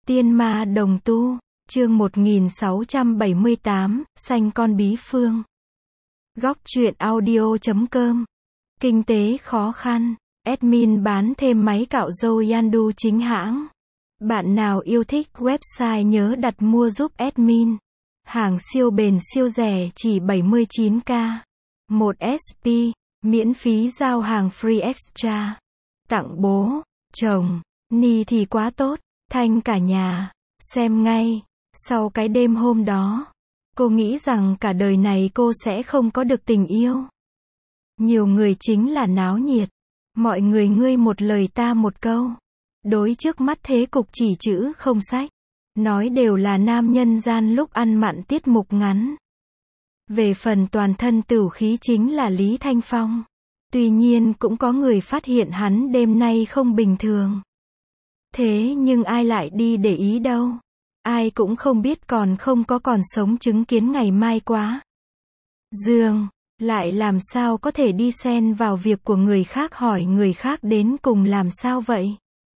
Tiên ma đồng tu, chương 1678, sanh con bí phương. Góc truyện audio.com. Kinh tế khó khăn, admin bán thêm máy cạo râu Yandu chính hãng. Bạn nào yêu thích website nhớ đặt mua giúp admin. Hàng siêu bền siêu rẻ chỉ 79k. 1 SP, miễn phí giao hàng free extra. Tặng bố, chồng, ni thì quá tốt, thanh cả nhà. Xem ngay. Sau cái đêm hôm đó, cô nghĩ rằng cả đời này cô sẽ không có được tình yêu. Nhiều người chính là náo nhiệt. Mọi người ngươi một lời ta một câu. Đối trước mắt thế cục chỉ chữ không sách. Nói đều là nam nhân gian lúc ăn mặn tiết mục ngắn. Về phần toàn thân tửu khí chính là Lý Thanh Phong. Tuy nhiên cũng có người phát hiện hắn đêm nay không bình thường. Thế nhưng ai lại đi để ý đâu. Ai cũng không biết còn không sống chứng kiến ngày mai quá. Dương, lại làm sao có thể đi xen vào việc của người khác, hỏi người khác đến cùng làm sao vậy?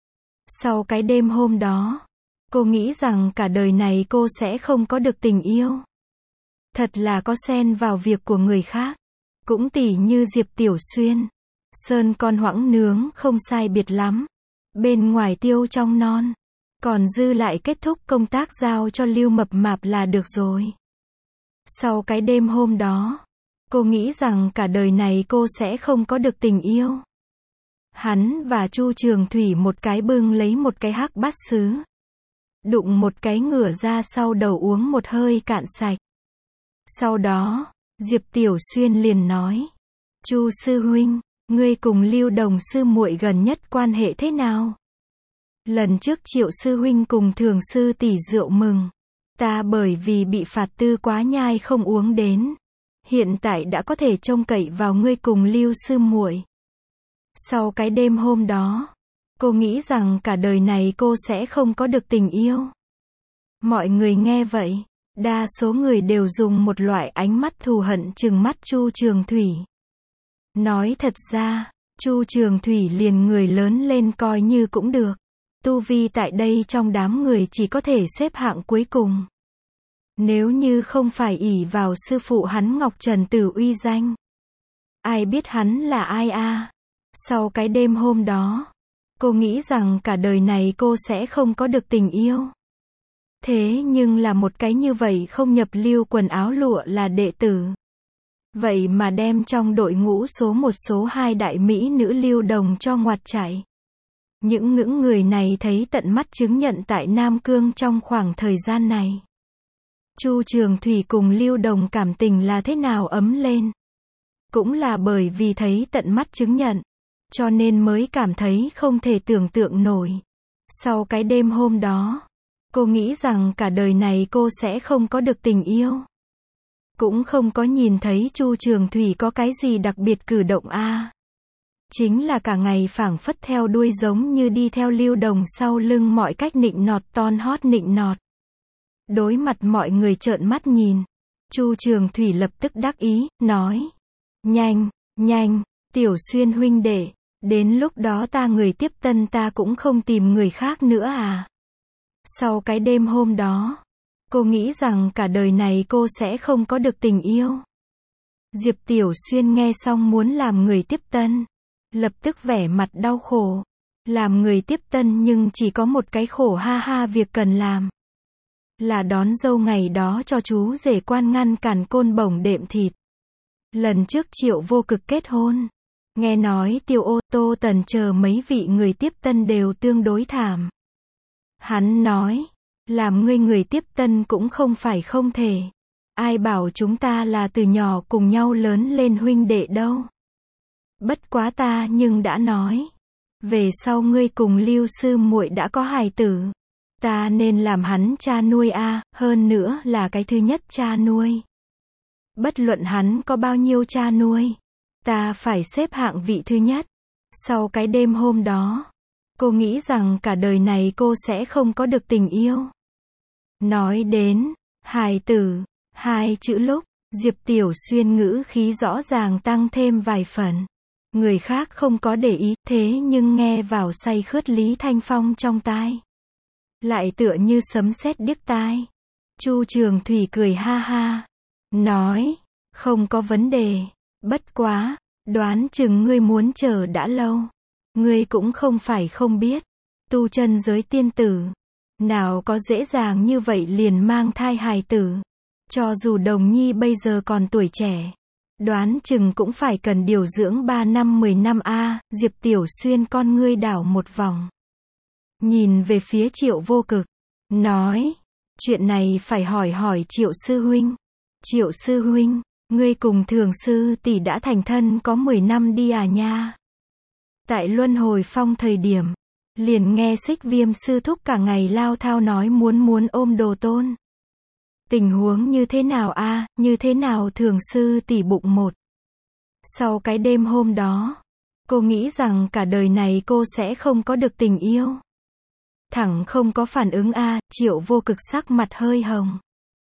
Sau cái đêm hôm đó, cô nghĩ rằng cả đời này cô sẽ không có được tình yêu. Thật là có xen vào việc của người khác. Cũng tỉ như Diệp Tiểu Xuyên. Sơn con hoãng nướng không sai biệt lắm. Bên ngoài tiêu trong non. Còn dư lại kết thúc công tác giao cho Lưu Mập Mạp là được rồi. Sau cái đêm hôm đó, cô nghĩ rằng cả đời này cô sẽ không có được tình yêu. Hắn và Chu Trường Thủy một cái bưng lấy một cái hắc bát sứ. Đụng một cái ngửa ra sau đầu uống một hơi cạn sạch. Sau đó, Diệp Tiểu Xuyên liền nói. Chu sư huynh, ngươi cùng Lưu Đồng sư muội gần nhất quan hệ thế nào? Lần trước Triệu sư huynh cùng Thường sư tỷ rượu mừng. Ta bởi vì bị phạt tư quá nhai không uống đến. Hiện tại đã có thể trông cậy vào ngươi cùng Lưu sư muội. Sau cái đêm hôm đó, cô nghĩ rằng cả đời này cô sẽ không có được tình yêu. Mọi người nghe vậy, đa số người đều dùng một loại ánh mắt thù hận trừng mắt Chu Trường Thủy. Nói thật ra, Chu Trường Thủy liền người lớn lên coi như cũng được. Tu vi tại đây trong đám người chỉ có thể xếp hạng cuối cùng. Nếu như không phải ỷ vào sư phụ hắn Ngọc Trần Tử uy danh. Ai biết hắn là ai a? Sau cái đêm hôm đó, cô nghĩ rằng cả đời này cô sẽ không có được tình yêu. Thế nhưng là một cái như vậy không nhập lưu quần áo lụa là đệ tử. Vậy mà đem trong đội ngũ số 1 số 2 đại mỹ nữ Lưu Đồng cho ngoặt chạy. Những người này thấy tận mắt chứng nhận tại Nam Cương trong khoảng thời gian này. Chu Trường Thủy cùng Lưu Đồng cảm tình là thế nào ấm lên. Cũng là bởi vì thấy tận mắt chứng nhận. Cho nên mới cảm thấy không thể tưởng tượng nổi. Sau cái đêm hôm đó, cô nghĩ rằng cả đời này cô sẽ không có được tình yêu. Cũng không có nhìn thấy Chu Trường Thủy có cái gì đặc biệt cử động a. Chính là cả ngày phảng phất theo đuôi giống như đi theo Lưu Đồng sau lưng mọi cách nịnh nọt ton hót nịnh nọt. Đối mặt mọi người trợn mắt nhìn, Chu Trường Thủy lập tức đắc ý, nói. Nhanh, Tiểu Xuyên huynh đệ, đến lúc đó ta người tiếp tân ta cũng không tìm người khác nữa à. Sau cái đêm hôm đó, cô nghĩ rằng cả đời này cô sẽ không có được tình yêu. Diệp Tiểu Xuyên nghe xong muốn làm người tiếp tân. Lập tức vẻ mặt đau khổ. Làm người tiếp tân nhưng chỉ có một cái khổ ha ha việc cần làm. Là đón dâu ngày đó cho chú rể quan ngăn cản côn bổng đệm thịt. Lần trước Triệu Vô Cực kết hôn. Nghe nói Tiêu Ô Tô Tần chờ mấy vị người tiếp tân đều tương đối thảm. Hắn nói. Làm ngươi người tiếp tân cũng không phải không thể. Ai bảo chúng ta là từ nhỏ cùng nhau lớn lên huynh đệ đâu. Bất quá ta nhưng đã nói. Về sau ngươi cùng Lưu sư muội đã có hài tử. Ta nên làm hắn cha nuôi a, hơn nữa là cái thứ nhất cha nuôi. Bất luận hắn có bao nhiêu cha nuôi. Ta phải xếp hạng vị thứ nhất. Sau cái đêm hôm đó, cô nghĩ rằng cả đời này cô sẽ không có được tình yêu. Nói đến hài tử, hai chữ lúc, Diệp Tiểu Xuyên ngữ khí rõ ràng tăng thêm vài phần. Người khác không có để ý, thế nhưng nghe vào say khướt Lý Thanh Phong trong tai. lại tựa như sấm sét điếc tai. Chu Trường Thủy cười ha ha, nói, không có vấn đề, bất quá, đoán chừng ngươi muốn chờ đã lâu. Ngươi cũng không phải không biết, tu chân giới tiên tử, nào có dễ dàng như vậy liền mang thai hài tử. Cho dù Đồng Nhi bây giờ còn tuổi trẻ, đoán chừng cũng phải cần điều dưỡng 3 năm 10 năm a. Diệp Tiểu Xuyên con ngươi đảo một vòng, nhìn về phía Triệu Vô Cực, nói, chuyện này phải hỏi hỏi Triệu sư huynh. Triệu sư huynh, ngươi cùng Thường sư tỷ đã thành thân có 10 năm đi à nha. Tại Luân Hồi Phong thời điểm, liền nghe Xích Viêm sư thúc cả ngày lao thao nói muốn ôm đồ tôn. Tình huống như thế nào a? Như thế nào Thường sư tỷ bụng một. Sau cái đêm hôm đó, cô nghĩ rằng cả đời này cô sẽ không có được tình yêu. Thẳng không có phản ứng a. Triệu Vô Cực sắc mặt hơi hồng,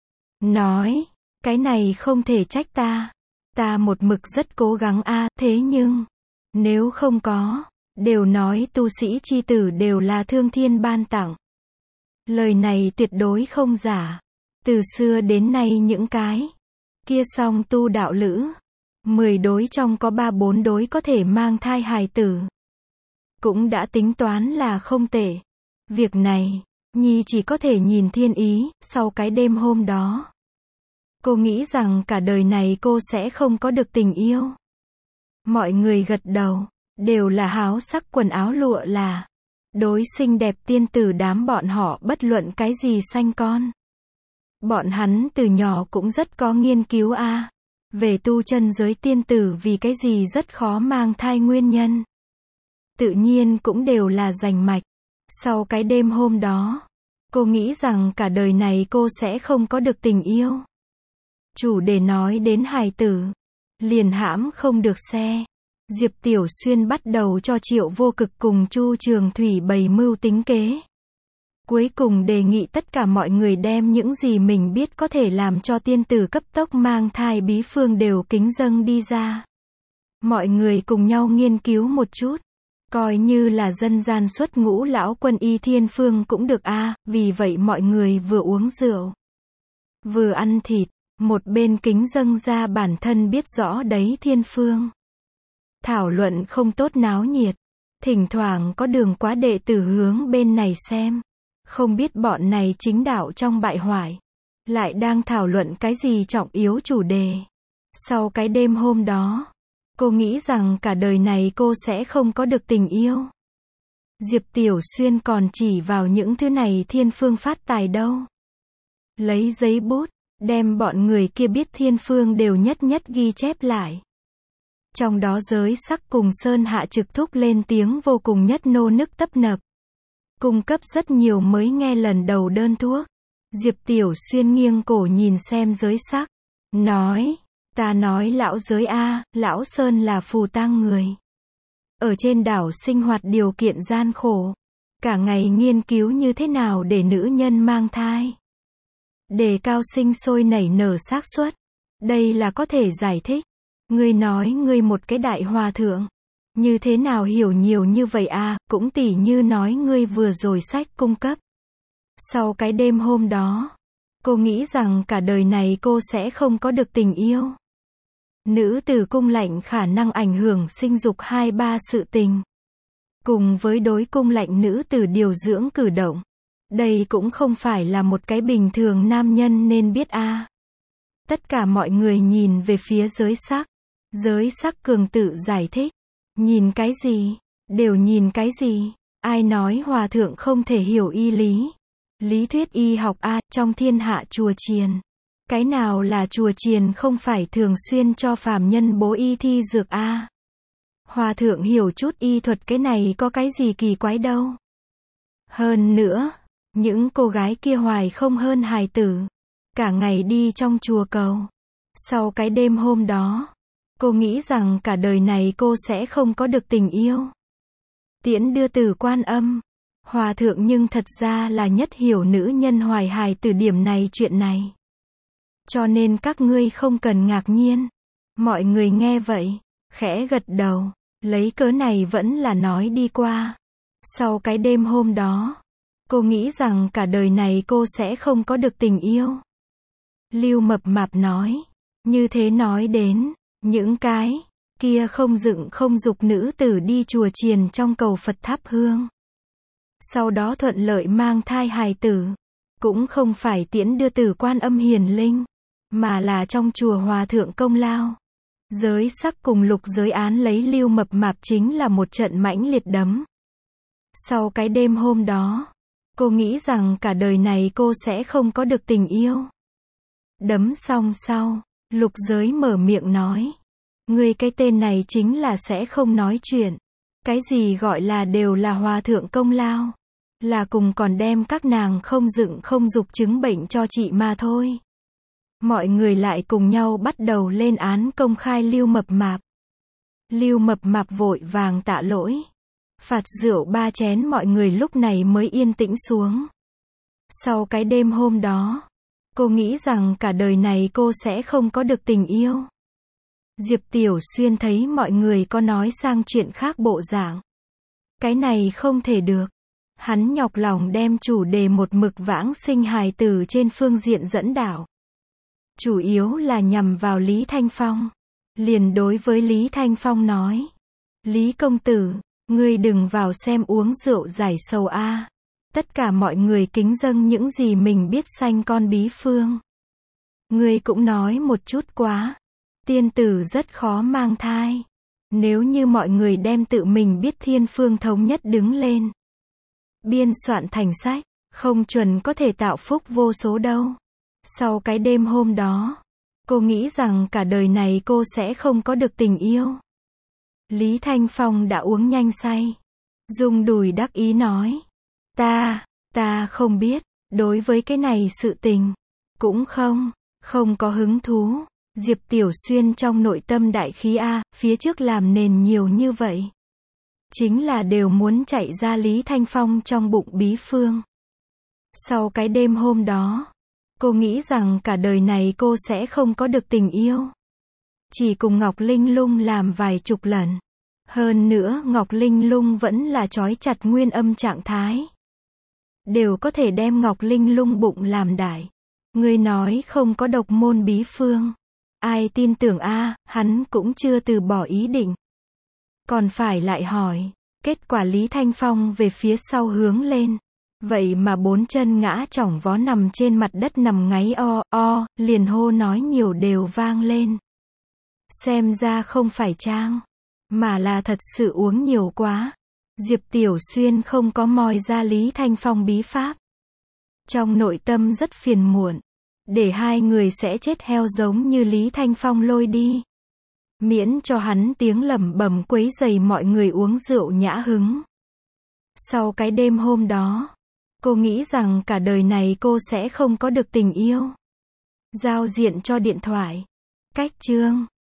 nói, cái này không thể trách ta. Ta một mực rất cố gắng a, thế nhưng, nếu không có, đều nói tu sĩ chi tử đều là thương thiên ban tặng. Lời này tuyệt đối không giả. Từ xưa đến nay những cái kia song tu đạo lữ, 10 đối trong có 3-4 đối có thể mang thai hài tử, cũng đã tính toán là không tệ. Việc này, Nhi chỉ có thể nhìn thiên ý. Sau cái đêm hôm đó, cô nghĩ rằng cả đời này cô sẽ không có được tình yêu. Mọi người gật đầu, đều là háo sắc quần áo lụa là đối xinh đẹp tiên tử đám bọn họ bất luận cái gì sanh con. Bọn hắn từ nhỏ cũng rất có nghiên cứu a, về tu chân giới tiên tử vì cái gì rất khó mang thai nguyên nhân. Tự nhiên cũng đều là rành mạch. Sau cái đêm hôm đó, cô nghĩ rằng cả đời này cô sẽ không có được tình yêu. Chủ đề nói đến hài tử, liền hãm không được xe. Diệp Tiểu Xuyên bắt đầu cho Triệu Vô Cực cùng Chu Trường Thủy bày mưu tính kế. Cuối cùng đề nghị tất cả mọi người đem những gì mình biết có thể làm cho tiên tử cấp tốc mang thai bí phương đều kính dâng đi ra. Mọi người cùng nhau nghiên cứu một chút, coi như là dân gian xuất ngũ lão quân y thiên phương cũng được a. Vì vậy mọi người vừa uống rượu, vừa ăn thịt, một bên kính dâng ra bản thân biết rõ đấy thiên phương. Thảo luận không tốt náo nhiệt, thỉnh thoảng có đường quá đệ tử hướng bên này xem. Không biết bọn này chính đạo trong bại hoại, lại đang thảo luận cái gì trọng yếu chủ đề. Sau cái đêm hôm đó, cô nghĩ rằng cả đời này cô sẽ không có được tình yêu. Diệp Tiểu Xuyên còn chỉ vào những thứ này thiên phương phát tài đâu. Lấy giấy bút, đem bọn người kia biết thiên phương đều nhất nhất ghi chép lại. Trong đó Giới Sắc cùng Sơn Hạ trực thúc lên tiếng vô cùng nhất nô nức tấp nập. Cung cấp rất nhiều mới nghe lần đầu đơn thuốc. Diệp Tiểu Xuyên nghiêng cổ nhìn xem Giới Sắc, nói, ta nói lão Giới a, lão Sơn là phù tang người. Ở trên đảo sinh hoạt điều kiện gian khổ. Cả ngày nghiên cứu như thế nào để nữ nhân mang thai. Đề cao sinh sôi nảy nở xác suất. Đây là có thể giải thích. Ngươi nói ngươi một cái đại hòa thượng, như thế nào hiểu nhiều như vậy a, cũng tỉ như nói ngươi vừa rồi sách cung cấp. Sau cái đêm hôm đó, cô nghĩ rằng cả đời này cô sẽ không có được tình yêu. Nữ tử cung lạnh khả năng ảnh hưởng sinh dục 2-3 sự tình. Cùng với đối cung lạnh nữ tử điều dưỡng cử động. Đây cũng không phải là một cái bình thường nam nhân nên biết a. Tất cả mọi người nhìn về phía Giới Sắc. Giới Sắc cường tự giải thích. Nhìn cái gì? Đều nhìn cái gì? Ai nói hòa thượng không thể hiểu y lý? Lý thuyết y học a, trong thiên hạ chùa chiền. Cái nào là chùa chiền không phải thường xuyên cho phàm nhân bố y thi dược a? Hòa thượng hiểu chút y thuật cái này có cái gì kỳ quái đâu. Hơn nữa, những cô gái kia hoài không hơn hài tử. Cả ngày đi trong chùa cầu. Sau cái đêm hôm đó, cô nghĩ rằng cả đời này cô sẽ không có được tình yêu. Tiễn đưa Từ Quan Âm. Hòa thượng nhưng thật ra là nhất hiểu nữ nhân hoài hài từ điểm này chuyện này. Cho nên các ngươi không cần ngạc nhiên. Mọi người nghe vậy, khẽ gật đầu, lấy cớ này vẫn là nói đi qua. Sau cái đêm hôm đó, Cô nghĩ rằng cả đời này cô sẽ không có được tình yêu. Lưu Mập Mạp nói. Như thế nói đến, những cái kia không dựng không dục nữ tử đi chùa chiền trong cầu Phật thắp hương. Sau đó thuận lợi mang thai hài tử. Cũng không phải tiễn đưa Tử Quan Âm hiền linh, mà là trong chùa Hòa Thượng Công Lao. Giới sắc cùng lục giới án lấy Lưu Mập Mạp chính là một trận mãnh liệt đấm. Sau cái đêm hôm đó, cô nghĩ rằng cả đời này cô sẽ không có được tình yêu. Đấm xong sau, lục giới mở miệng nói. Ngươi cái tên này chính là sẽ không nói chuyện. Cái gì gọi là đều là Hòa Thượng Công Lao. Là cùng còn đem các nàng không dựng không dục chứng bệnh cho chị mà thôi. Mọi người lại cùng nhau bắt đầu lên án công khai Lưu Mập Mạp. Lưu Mập Mạp vội vàng tạ lỗi. Phạt rượu 3 chén, mọi người lúc này mới yên tĩnh xuống. Sau cái đêm hôm đó, cô nghĩ rằng cả đời này cô sẽ không có được tình yêu. Diệp Tiểu Xuyên thấy mọi người có nói sang chuyện khác bộ dạng. Cái này không thể được. Hắn nhọc lòng đem chủ đề một mực vãng sinh hài tử trên phương diện dẫn đạo. Chủ yếu là nhằm vào Lý Thanh Phong. Liền đối với Lý Thanh Phong nói. Lý công tử, ngươi đừng vào xem uống rượu giải sầu a. Tất cả mọi người kính dâng những gì mình biết sanh con bí phương. Ngươi cũng nói một chút quá. Tiên tử rất khó mang thai. Nếu như mọi người đem tự mình biết thiên phương thống nhất đứng lên. Biên soạn thành sách, không chuẩn có thể tạo phúc vô số đâu. Sau cái đêm hôm đó, cô nghĩ rằng cả đời này cô sẽ không có được tình yêu. Lý Thanh Phong đã uống nhanh say. Rung đùi đắc ý nói. Ta không biết, đối với cái này sự tình, cũng không có hứng thú. Diệp Tiểu Xuyên trong nội tâm đại khí a, phía trước làm nền nhiều như vậy. Chính là đều muốn chạy ra Lý Thanh Phong trong bụng bí phương. Sau cái đêm hôm đó, cô nghĩ rằng cả đời này cô sẽ không có được tình yêu. Chỉ cùng Ngọc Linh Lung làm vài chục lần. Hơn nữa Ngọc Linh Lung vẫn là trói chặt nguyên âm trạng thái. Đều có thể đem Ngọc Linh Lung bụng làm đại. Người nói không có độc môn bí phương. Ai tin tưởng a, hắn cũng chưa từ bỏ ý định. Còn phải lại hỏi. Kết quả Lý Thanh Phong về phía sau hướng lên. Vậy mà 4 chân ngã chỏng vó nằm trên mặt đất nằm ngáy liền hô nói nhiều đều vang lên. Xem ra không phải trang, mà là thật sự uống nhiều quá. Diệp Tiểu Xuyên không có moi ra Lý Thanh Phong bí pháp. Trong nội tâm rất phiền muộn. Để hai người sẽ chết heo giống như Lý Thanh Phong lôi đi. Miễn cho hắn tiếng lẩm bẩm quấy rầy mọi người uống rượu nhã hứng. Sau cái đêm hôm đó, cô nghĩ rằng cả đời này cô sẽ không có được tình yêu. Giao diện cho điện thoại. Cách chương